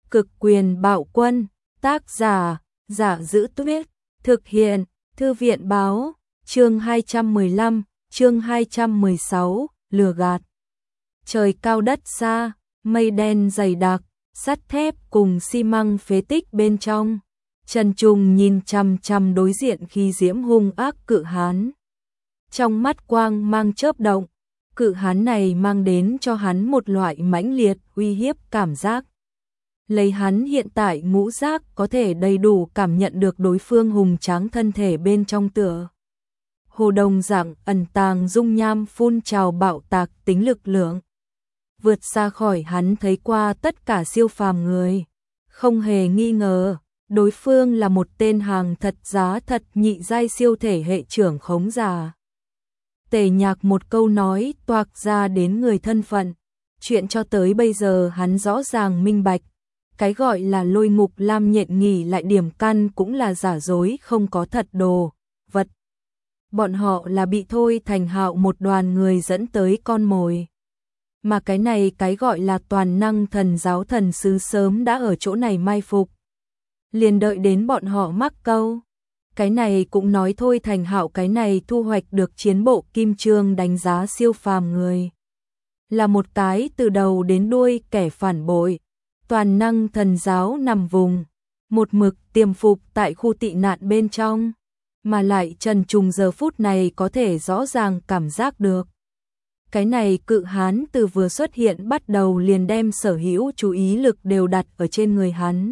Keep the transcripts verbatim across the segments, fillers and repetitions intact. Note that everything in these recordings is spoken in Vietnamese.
Cực quyền bạo quân, tác giả, Giả Giữ Tuyết, thực hiện, Thư viện báo, chương hai trăm mười lăm, chương hai trăm mười sáu, lừa gạt. Trời cao đất xa, mây đen dày đặc, sắt thép cùng xi măng phế tích bên trong. Trần Trùng nhìn chằm chằm đối diện khí diễm hung ác cự hán. Trong mắt quang mang chớp động, cự hán này mang đến cho hắn một loại mãnh liệt uy hiếp cảm giác. Lấy hắn hiện tại ngũ giác có thể đầy đủ cảm nhận được đối phương hùng tráng thân thể bên trong tựa. Hồ đồng dạng ẩn tàng dung nham phun trào bạo tạc tính lực lượng. Vượt xa khỏi hắn thấy qua tất cả siêu phàm người. Không hề nghi ngờ, đối phương là một tên hàng thật giá thật nhị giai siêu thể hệ trưởng khống giả. Tề Nhạc một câu nói toạc ra đến người thân phận. Chuyện cho tới bây giờ hắn rõ ràng minh bạch. Cái gọi là lôi ngục lam nhện nghỉ lại điểm căn cũng là giả dối không có thật đồ, vật. Bọn họ là bị Thôi Thành Hạo một đoàn người dẫn tới con mồi. Mà cái này cái gọi là toàn năng thần giáo thần sứ sớm đã ở chỗ này mai phục. Liền đợi đến bọn họ mắc câu. Cái này cũng nói Thôi Thành Hạo cái này thu hoạch được chiến bộ kim chương đánh giá siêu phàm người. Là một cái từ đầu đến đuôi kẻ phản bội. Toàn năng thần giáo nằm vùng, một mực tiềm phục tại khu tị nạn bên trong, mà lại Trần Trùng giờ phút này có thể rõ ràng cảm giác được. Cái này cự hán từ vừa xuất hiện bắt đầu liền đem sở hữu chú ý lực đều đặt ở trên người hắn.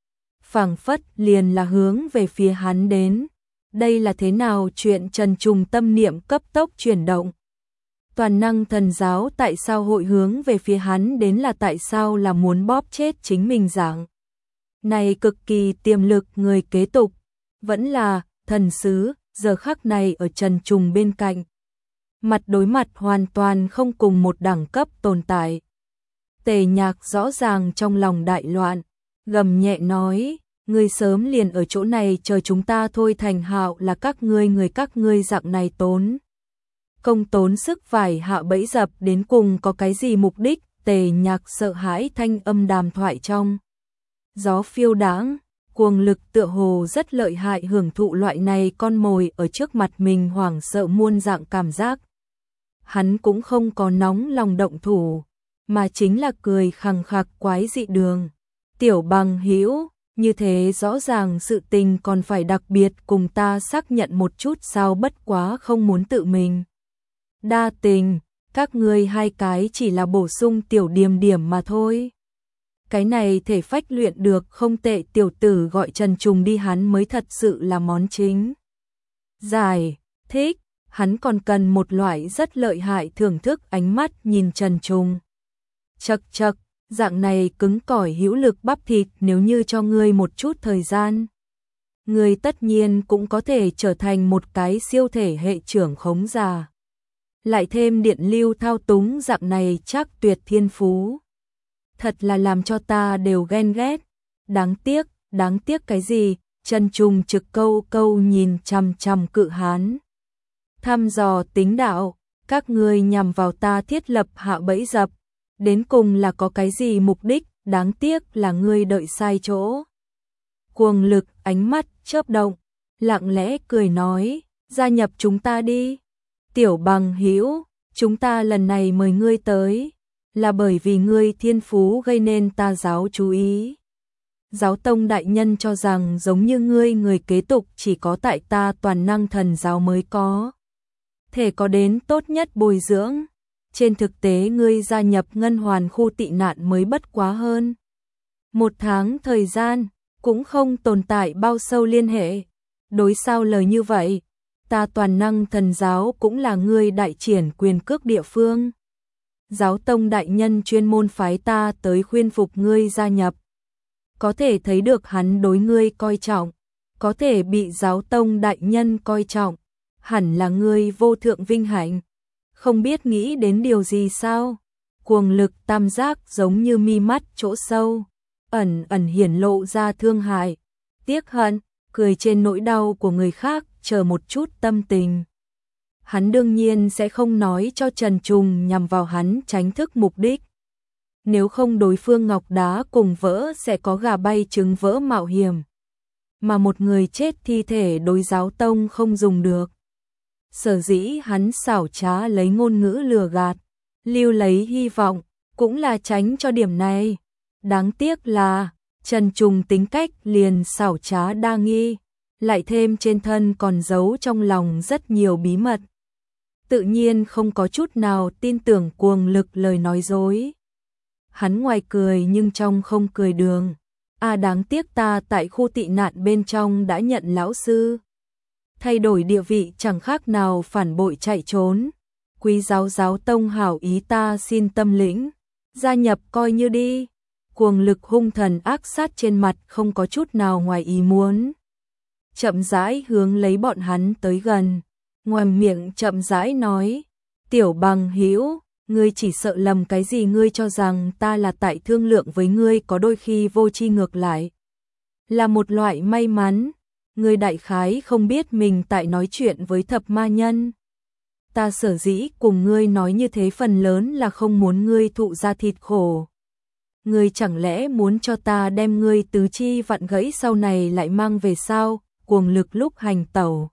Phảng phất liền là hướng về phía hắn đến. Đây là thế nào chuyện Trần Trùng tâm niệm cấp tốc chuyển động. Toàn năng thần giáo tại sao hội hướng về phía hắn đến là tại sao là muốn bóp chết chính mình dạng. Này cực kỳ tiềm lực người kế tục, vẫn là thần sứ, giờ khắc này ở Trần Trùng bên cạnh. Mặt đối mặt hoàn toàn không cùng một đẳng cấp tồn tại. Tề Nhạc rõ ràng trong lòng đại loạn, gầm nhẹ nói, ngươi sớm liền ở chỗ này chờ chúng ta Thôi Thành Hạo là các ngươi người các ngươi dạng này tốn. Công tốn sức phải hạ bẫy dập đến cùng có cái gì mục đích. Tề Nhạc sợ hãi thanh âm đàm thoại trong gió phiêu đãng, cuồng lực tựa hồ rất lợi hại hưởng thụ loại này con mồi ở trước mặt mình hoảng sợ muôn dạng cảm giác. Hắn cũng không có nóng lòng động thủ, mà chính là cười khằng khặc quái dị đường. Tiểu Bằng hữu, như thế rõ ràng sự tình còn phải đặc biệt cùng ta xác nhận một chút sao, bất quá không muốn tự mình đa tình, các ngươi hai cái chỉ là bổ sung tiểu điểm điểm mà thôi. Cái này thể phách luyện được không tệ tiểu tử gọi Trần Trùng đi hắn mới thật sự là món chính. Giải, thích, hắn còn cần một loại rất lợi hại thưởng thức ánh mắt nhìn Trần Trùng. Chậc chậc, dạng này cứng cỏi hữu lực bắp thịt nếu như cho ngươi một chút thời gian. Ngươi tất nhiên cũng có thể trở thành một cái siêu thể hệ trưởng khống giả. Lại thêm điện lưu thao túng dạng này chắc tuyệt thiên phú. Thật là làm cho ta đều ghen ghét. Đáng tiếc, đáng tiếc cái gì? Trần Trùng trực câu câu nhìn chằm chằm cự hán. Thăm dò tính đạo, các ngươi nhằm vào ta thiết lập hạ bẫy dập. Đến cùng là có cái gì mục đích? Đáng tiếc là ngươi đợi sai chỗ. Cuồng lực ánh mắt chớp động, lặng lẽ cười nói, gia nhập chúng ta đi. Tiểu Bằng hữu, chúng ta lần này mời ngươi tới, là bởi vì ngươi thiên phú gây nên ta giáo chú ý. Giáo tông đại nhân cho rằng giống như ngươi người kế tục chỉ có tại ta toàn năng thần giáo mới có. Thể có đến tốt nhất bồi dưỡng. Trên thực tế ngươi gia nhập ngân hoàn khu tị nạn mới bất quá hơn một tháng thời gian, cũng không tồn tại bao sâu liên hệ. Đối sao lời như vậy? Ta toàn năng thần giáo cũng là ngươi đại triển quyền cước địa phương. Giáo tông đại nhân chuyên môn phái ta tới khuyên phục ngươi gia nhập. Có thể thấy được hắn đối ngươi coi trọng, có thể bị giáo tông đại nhân coi trọng, hẳn là ngươi vô thượng vinh hạnh. Không biết nghĩ đến điều gì sao? Cuồng lực tam giác giống như mi mắt chỗ sâu, ẩn ẩn hiển lộ ra thương hại, tiếc hận, cười trên nỗi đau của người khác, chờ một chút tâm tình. Hắn đương nhiên sẽ không nói cho Trần Trùng nhằm vào hắn tránh thức mục đích. nếu không đối phương ngọc đá cùng vỡ sẽ có gà bay trứng vỡ mạo hiểm. Mà một người chết thi thể đối giáo tông không dùng được. Sở dĩ hắn xảo trá lấy ngôn ngữ lừa gạt, lưu lấy hy vọng, cũng là tránh cho điểm này. Đáng tiếc là, Trần Trùng tính cách liền xảo trá đa nghi, lại thêm trên thân còn giấu trong lòng rất nhiều bí mật. Tự nhiên không có chút nào tin tưởng cuồng lực lời nói dối. Hắn ngoài cười nhưng trong không cười đường. À đáng tiếc ta tại khu tị nạn bên trong đã nhận lão sư. Thay đổi địa vị chẳng khác nào phản bội chạy trốn. Quý giáo giáo tông hảo ý ta xin tâm lĩnh. Gia nhập coi như đi. Cuồng lực hung thần ác sát trên mặt không có chút nào ngoài ý muốn. Chậm rãi hướng lấy bọn hắn tới gần. Ngoàm miệng chậm rãi nói. Tiểu bằng hữu, ngươi chỉ sợ lầm cái gì, ngươi cho rằng ta là tại thương lượng với ngươi, có đôi khi vô tri ngược lại là một loại may mắn. Ngươi đại khái không biết mình tại nói chuyện với thập ma nhân. Ta sở dĩ cùng ngươi nói như thế phần lớn là không muốn ngươi thụ ra thịt khổ. Ngươi chẳng lẽ muốn cho ta đem ngươi tứ chi vặn gãy sau này lại mang về sao? Cuồng lực lúc hành tẩu,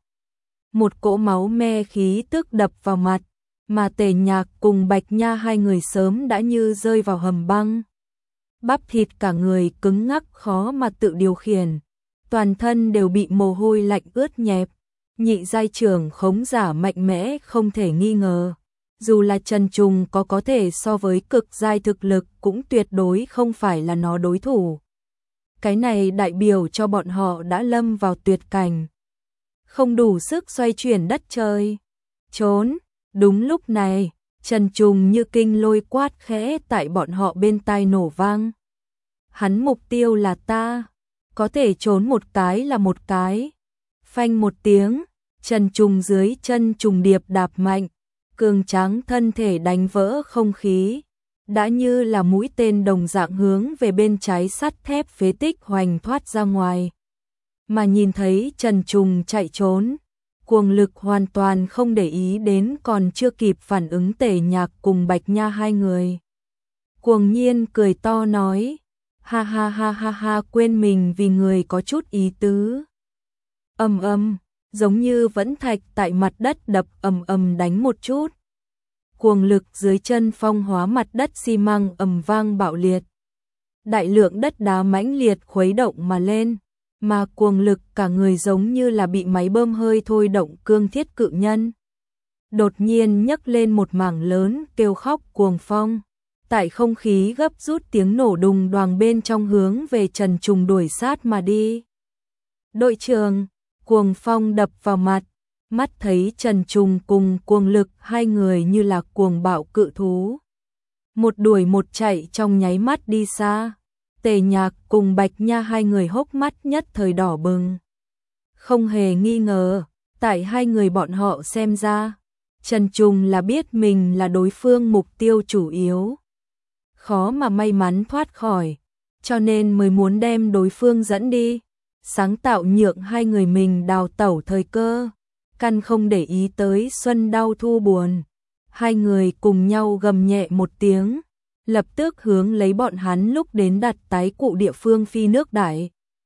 một cỗ máu me khí tức đập vào mặt, mà Tề Nhạc cùng Bạch Nha hai người sớm đã như rơi vào hầm băng. Bắp thịt cả người cứng ngắc khó mà tự điều khiển, toàn thân đều bị mồ hôi lạnh ướt nhẹp. Nhị giai trưởng khống giả mạnh mẽ không thể nghi ngờ. Dù là Trần Trùng có có thể so với cực giai thực lực cũng tuyệt đối không phải là nó đối thủ. Cái này đại biểu cho bọn họ đã lâm vào tuyệt cảnh. Không đủ sức xoay chuyển đất trời. Trốn. Đúng lúc này, Trần Trùng như kinh lôi quát khẽ tại bọn họ bên tai nổ vang. Hắn mục tiêu là ta. Có thể trốn một cái là một cái. Phanh một tiếng, Trần Trùng dưới chân trùng điệp đạp mạnh. Cường tráng thân thể đánh vỡ không khí. Đã như là mũi tên đồng dạng hướng về bên trái sắt thép phế tích hoành thoát ra ngoài. Mà nhìn thấy Trần Trùng chạy trốn, cuồng lực hoàn toàn không để ý đến còn chưa kịp phản ứng Tề Nhạc cùng Bạch Nha hai người. Cuồng nhiên cười to nói, ha ha ha ha ha, quên mình vì người có chút ý tứ. Ầm ầm, giống như vẫn thạch tại mặt đất đập ầm ầm đánh một chút. Cuồng lực dưới chân phong hóa mặt đất xi măng ầm vang bạo liệt. Đại lượng đất đá mãnh liệt khuấy động mà lên, mà cuồng lực cả người giống như là bị máy bơm hơi thôi động cương thiết cự nhân. Đột nhiên nhấc lên một mảng lớn kêu khóc cuồng phong. Tại không khí gấp rút tiếng nổ đùng đoàng bên trong hướng về Trần Trùng đuổi sát mà đi. Đội trưởng, cuồng phong đập vào mặt. Mắt thấy Trần Trùng cùng cuồng lực hai người như là cuồng bạo cự thú. Một đuổi một chạy trong nháy mắt đi xa. Tề Nhạc cùng Bạch Nha hai người hốc mắt nhất thời đỏ bừng. Không hề nghi ngờ, tại hai người bọn họ xem ra, Trần Trùng là biết mình là đối phương mục tiêu chủ yếu. Khó mà may mắn thoát khỏi, cho nên mới muốn đem đối phương dẫn đi. Sáng tạo nhượng hai người mình đào tẩu thời cơ. Căn không để ý tới xuân đau thu buồn. Hai người cùng nhau gầm nhẹ một tiếng, lập tức hướng lấy bọn hắn lúc đến đặt tái cụ địa phương phi nước đại.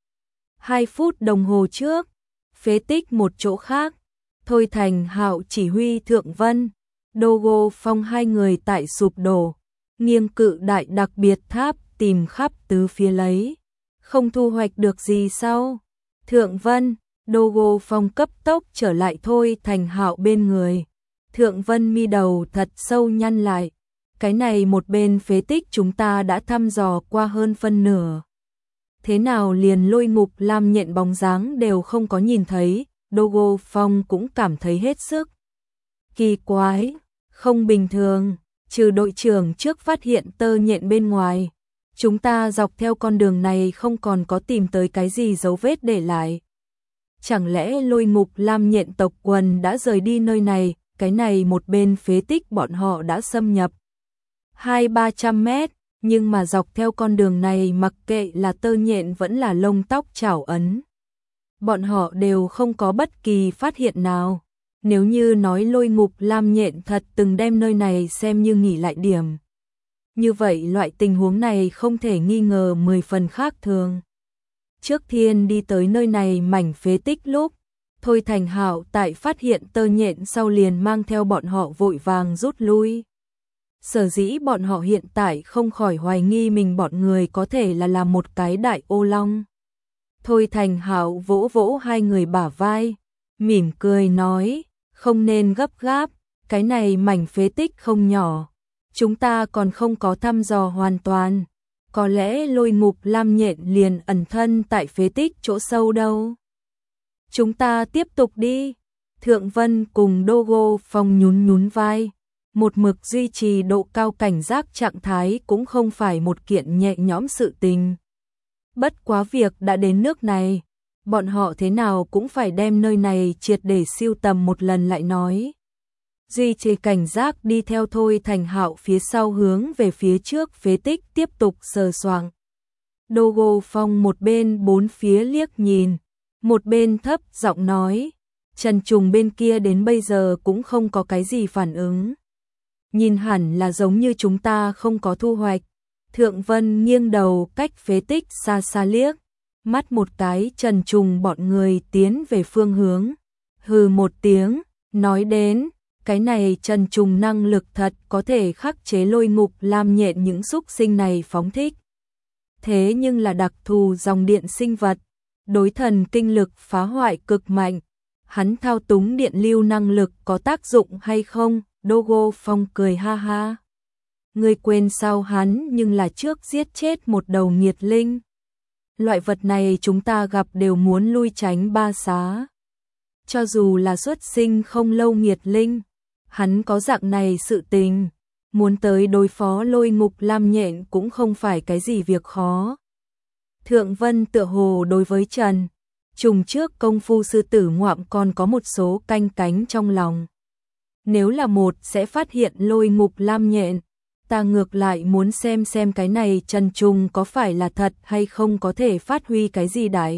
Hai phút đồng hồ trước, phế tích một chỗ khác, Thôi Thành Hạo chỉ huy Thượng Vân, Đô Phong hai người tại sụp đổ, nghiêng cự đại đặc biệt tháp tìm khắp tứ phía lấy. Không thu hoạch được gì sau. Thượng Vân, Đô Phong cấp tốc trở lại Thôi Thành Hạo bên người. Thượng Vân mi đầu thật sâu nhăn lại. Cái này một bên phế tích chúng ta đã thăm dò qua hơn phân nửa. Thế nào liền Lôi Ngục Lam Nhện bóng dáng đều không có nhìn thấy. Đô Phong cũng cảm thấy hết sức kỳ quái, không bình thường. Trừ đội trưởng trước phát hiện tơ nhện bên ngoài, chúng ta dọc theo con đường này không còn có tìm tới cái gì dấu vết để lại. Chẳng lẽ Lôi Ngục Lam Nhện tộc quần đã rời đi nơi này? Cái này một bên phế tích bọn họ đã xâm nhập hai ba trăm mét, nhưng mà dọc theo con đường này mặc kệ là tơ nhện vẫn là lông tóc chảo ấn, bọn họ đều không có bất kỳ phát hiện nào. Nếu như nói Lôi Ngục Lam Nhện thật từng đem nơi này xem như nghỉ lại điểm, Như vậy loại tình huống này không thể nghi ngờ mười phần khác thường. Trước Thiên đi tới nơi này mảnh phế tích lúc, Thôi Thành Hạo tại phát hiện tơ nhện sau liền mang theo bọn họ vội vàng rút lui. Sở dĩ bọn họ hiện tại không khỏi hoài nghi mình bọn người có thể là làm một cái đại ô long. Thôi Thành Hạo vỗ vỗ hai người bả vai, mỉm cười nói, không nên gấp gáp, cái này mảnh phế tích không nhỏ, chúng ta còn không có thăm dò hoàn toàn, có lẽ Lôi Ngục Lam nhện liền ẩn thân tại phế tích chỗ sâu đâu. Chúng ta tiếp tục đi. Thượng Vân cùng Dogo Phong nhún nhún vai, một mực duy trì độ cao cảnh giác trạng thái cũng không phải một kiện nhẹ nhõm sự tình. Bất quá việc đã đến nước này, bọn họ thế nào cũng phải đem nơi này triệt để siêu tầm một lần lại nói. Duy trì cảnh giác đi theo Thôi Thành Hạo phía sau hướng về phía trước phế tích tiếp tục sờ soạng. Dogo Phong một bên bốn phía liếc nhìn, một bên thấp giọng nói, Trần Trùng bên kia đến bây giờ cũng không có cái gì phản ứng. Nhìn hẳn là giống như chúng ta không có thu hoạch. Thượng Vân nghiêng đầu cách phế tích xa xa liếc, mắt một cái Trần Trùng bọn người tiến về phương hướng. Hừ một tiếng, nói đến, cái này Trần Trùng năng lực thật có thể khắc chế Lôi Ngục Lam nhện những xúc sinh này phóng thích. Thế nhưng là đặc thù dòng điện sinh vật, đối thần kinh lực phá hoại cực mạnh, hắn thao túng điện lưu năng lực có tác dụng hay không? Dogo Phong cười ha ha. Ngươi quên sao hắn nhưng là trước giết chết một đầu nghiệt linh. Loại vật này chúng ta gặp đều muốn lui tránh ba xá. Cho dù là xuất sinh không lâu nghiệt linh, hắn có dạng này sự tình, muốn tới đối phó Lôi Ngục Lam nhện cũng không phải cái gì việc khó. Thượng Vân tựa hồ đối với Trần Trùng trước công phu sư tử ngoạm còn có một số canh cánh trong lòng. Nếu là một sẽ phát hiện Lôi Ngục Lam nhện, ta ngược lại muốn xem xem cái này Trần Trùng có phải là thật hay không có thể phát huy cái gì đại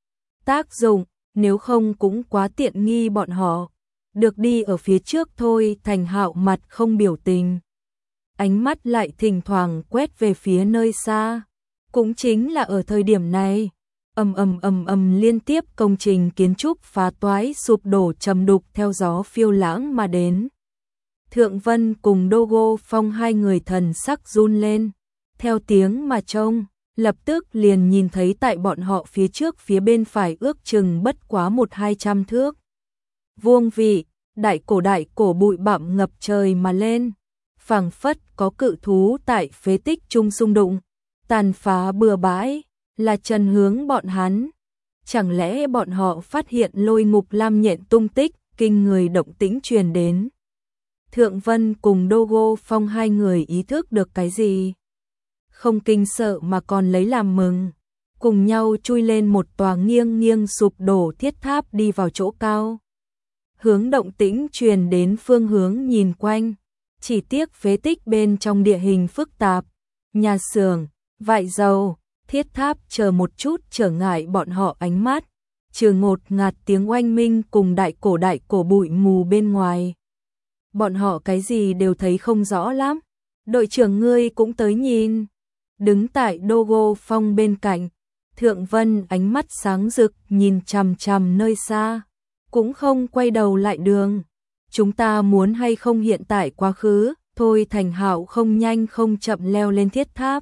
tác dụng, nếu không cũng quá tiện nghi bọn họ. Được đi ở phía trước thôi. Thành Hạo mặt không biểu tình, ánh mắt lại thỉnh thoảng quét về phía nơi xa. Cũng chính là ở thời điểm này, ầm ầm ầm ầm liên tiếp công trình kiến trúc phá toái sụp đổ trầm đục theo gió phiêu lãng mà đến. Thượng Vân cùng Dogo Phong hai người thần sắc run lên, theo tiếng mà trông, lập tức liền nhìn thấy tại bọn họ phía trước phía bên phải ước chừng bất quá một hai trăm thước. Vuông vị, đại cổ đại cổ bụi bặm ngập trời mà lên, phảng phất có cự thú tại phế tích chung xung đụng, tàn phá bừa bãi, là Trần hướng bọn hắn. Chẳng lẽ bọn họ phát hiện Lôi Ngục Lam nhện tung tích, kinh người động tĩnh truyền đến. Thượng Vân cùng Dogo Phong hai người ý thức được cái gì? Không kinh sợ mà còn lấy làm mừng, cùng nhau chui lên một tòa nghiêng nghiêng sụp đổ thiết tháp đi vào chỗ cao. Hướng động tĩnh truyền đến phương hướng nhìn quanh, chỉ tiếc phế tích bên trong địa hình phức tạp, nhà xưởng, vại dầu, thiết tháp chờ một chút trở ngại bọn họ ánh mắt, trừ ngột ngạt tiếng oanh minh cùng đại cổ đại cổ bụi mù bên ngoài. Bọn họ cái gì đều thấy không rõ lắm. Đội trưởng ngươi cũng tới nhìn. Đứng tại Dogo Phong bên cạnh, Thượng Vân ánh mắt sáng rực nhìn chằm chằm nơi xa, cũng không quay đầu lại đường. Chúng ta muốn hay không hiện tại quá khứ? Thôi Thành Hạo không nhanh không chậm leo lên thiết tháp,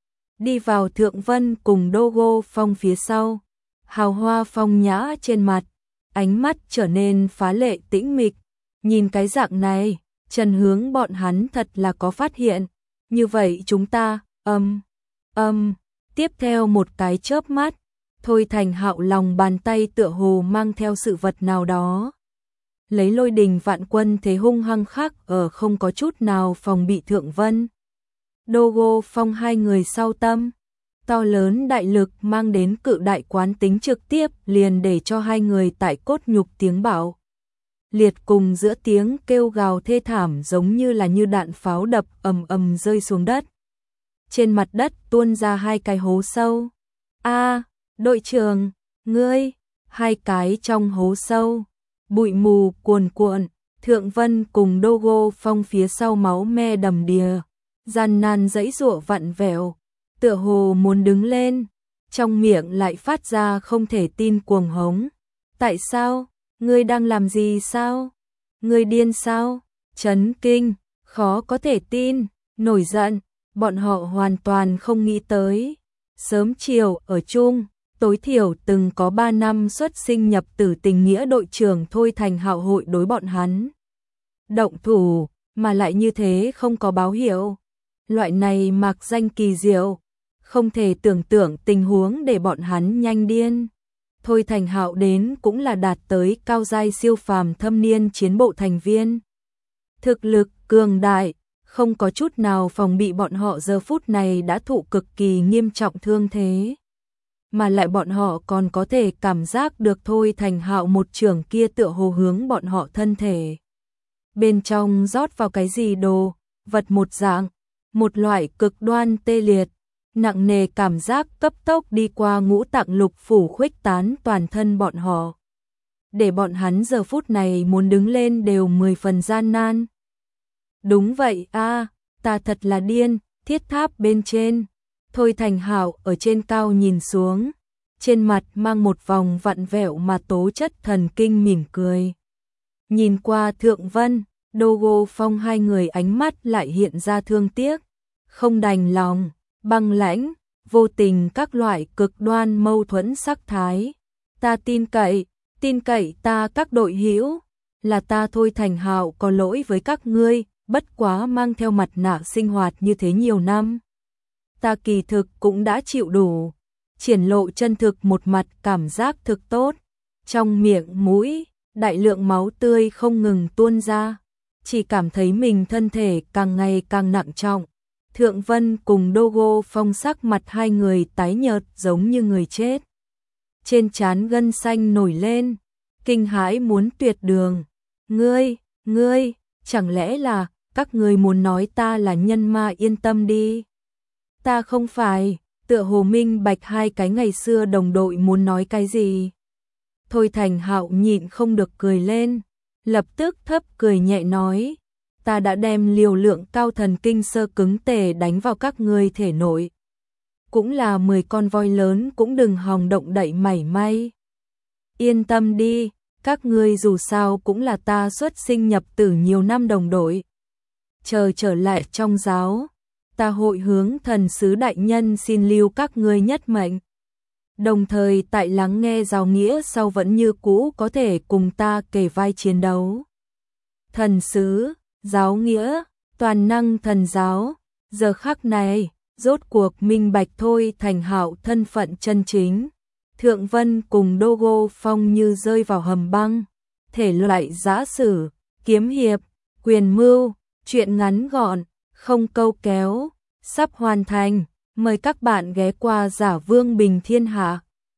đi vào Thượng Vân cùng Dogo Phong phía sau. Hào hoa phong nhã trên mặt, ánh mắt trở nên phá lệ tĩnh mịch. Nhìn cái dạng này, Trần hướng bọn hắn thật là có phát hiện. Như vậy chúng ta, âm, âm, tiếp theo một cái chớp mắt, Thôi Thành Hạo lòng bàn tay tựa hồ mang theo sự vật nào đó. Lấy lôi đình vạn quân thế hung hăng khắc ở không có chút nào phòng bị Thượng Vân. Dogo Phong hai người sau tâm, to lớn đại lực mang đến cự đại quán tính trực tiếp liền để cho hai người tại cốt nhục tiếng bảo liệt cùng giữa tiếng kêu gào thê thảm giống như là như đạn pháo đập ầm ầm rơi xuống đất. Trên mặt đất tuôn ra hai cái hố sâu. A, đội trưởng, ngươi, hai cái trong hố sâu, bụi mù cuồn cuộn, Thượng Vân cùng Dogo Phong phía sau máu me đầm đìa, gian nan giãy giụa vặn vẹo, tựa hồ muốn đứng lên, trong miệng lại phát ra không thể tin cuồng hống. Tại sao? Ngươi đang làm gì sao? Ngươi điên sao? Chấn kinh, khó có thể tin, nổi giận, bọn họ hoàn toàn không nghĩ tới. Sớm chiều ở chung, tối thiểu từng có ba năm xuất sinh nhập tử tình nghĩa đội trưởng Thôi Thành Hạo hội đối bọn hắn động thủ, mà lại như thế không có báo hiệu. Loại này mạc danh kỳ diệu, không thể tưởng tượng tình huống để bọn hắn nhanh điên. Thôi Thành Hạo đến cũng là đạt tới cao giai siêu phàm thâm niên chiến bộ thành viên. Thực lực cường đại, không có chút nào phòng bị bọn họ giờ phút này đã thụ cực kỳ nghiêm trọng thương thế. Mà lại bọn họ còn có thể cảm giác được Thôi Thành Hạo một trường kia tựa hồ hướng bọn họ thân thể. Bên trong rót vào cái gì đồ, vật một dạng, một loại cực đoan tê liệt, nặng nề cảm giác cấp tốc đi qua ngũ tạng lục phủ khuếch tán toàn thân bọn họ. Để bọn hắn giờ phút này muốn đứng lên đều mười phần gian nan. Đúng vậy a, ta thật là điên, thiết tháp bên trên. Thôi Thành Hạo ở trên cao nhìn xuống, trên mặt mang một vòng vặn vẹo mà tố chất thần kinh mỉm cười. Nhìn qua Thượng Vân, Đô Phong hai người ánh mắt lại hiện ra thương tiếc, không đành lòng, băng lãnh, vô tình các loại cực đoan mâu thuẫn sắc thái. Ta tin cậy, tin cậy ta các đội hữu, là ta Thôi Thành Hạo có lỗi với các ngươi, bất quá mang theo mặt nạ sinh hoạt như thế nhiều năm. Ta kỳ thực cũng đã chịu đủ, triển lộ chân thực một mặt cảm giác thực tốt, trong miệng mũi, đại lượng máu tươi không ngừng tuôn ra, chỉ cảm thấy mình thân thể càng ngày càng nặng trọng. Thượng Vân cùng Đô Phong sắc mặt hai người tái nhợt giống như người chết. Trên trán gân xanh nổi lên, kinh hãi muốn tuyệt đường. Ngươi, ngươi, chẳng lẽ là các ngươi muốn nói ta là nhân ma? Yên tâm đi. Ta không phải, tựa hồ minh bạch hai cái ngày xưa đồng đội muốn nói cái gì. Thôi Thành Hạo nhịn không được cười lên, lập tức thấp cười nhẹ nói, ta đã đem liều lượng cao thần kinh sơ cứng tề đánh vào các ngươi thể nội. Cũng là mười con voi lớn cũng đừng hòng động đậy mảy may. Yên tâm đi, các ngươi dù sao cũng là ta xuất sinh nhập tử nhiều năm đồng đội. Chờ trở lại trong giáo, ta hội hướng thần sứ đại nhân xin lưu các ngươi nhất mệnh. Đồng thời tại lắng nghe giáo nghĩa sau vẫn như cũ có thể cùng ta kề vai chiến đấu. Thần sứ, giáo nghĩa, toàn năng thần giáo, giờ khắc này, rốt cuộc minh bạch Thôi Thành Hạo thân phận chân chính. Thượng Vân cùng Đô Phong như rơi vào hầm băng, thể loại giã sử, kiếm hiệp, quyền mưu, chuyện ngắn gọn, không câu kéo, sắp hoàn thành, mời các bạn ghé qua Giả Vương Bình Thiên Hạ.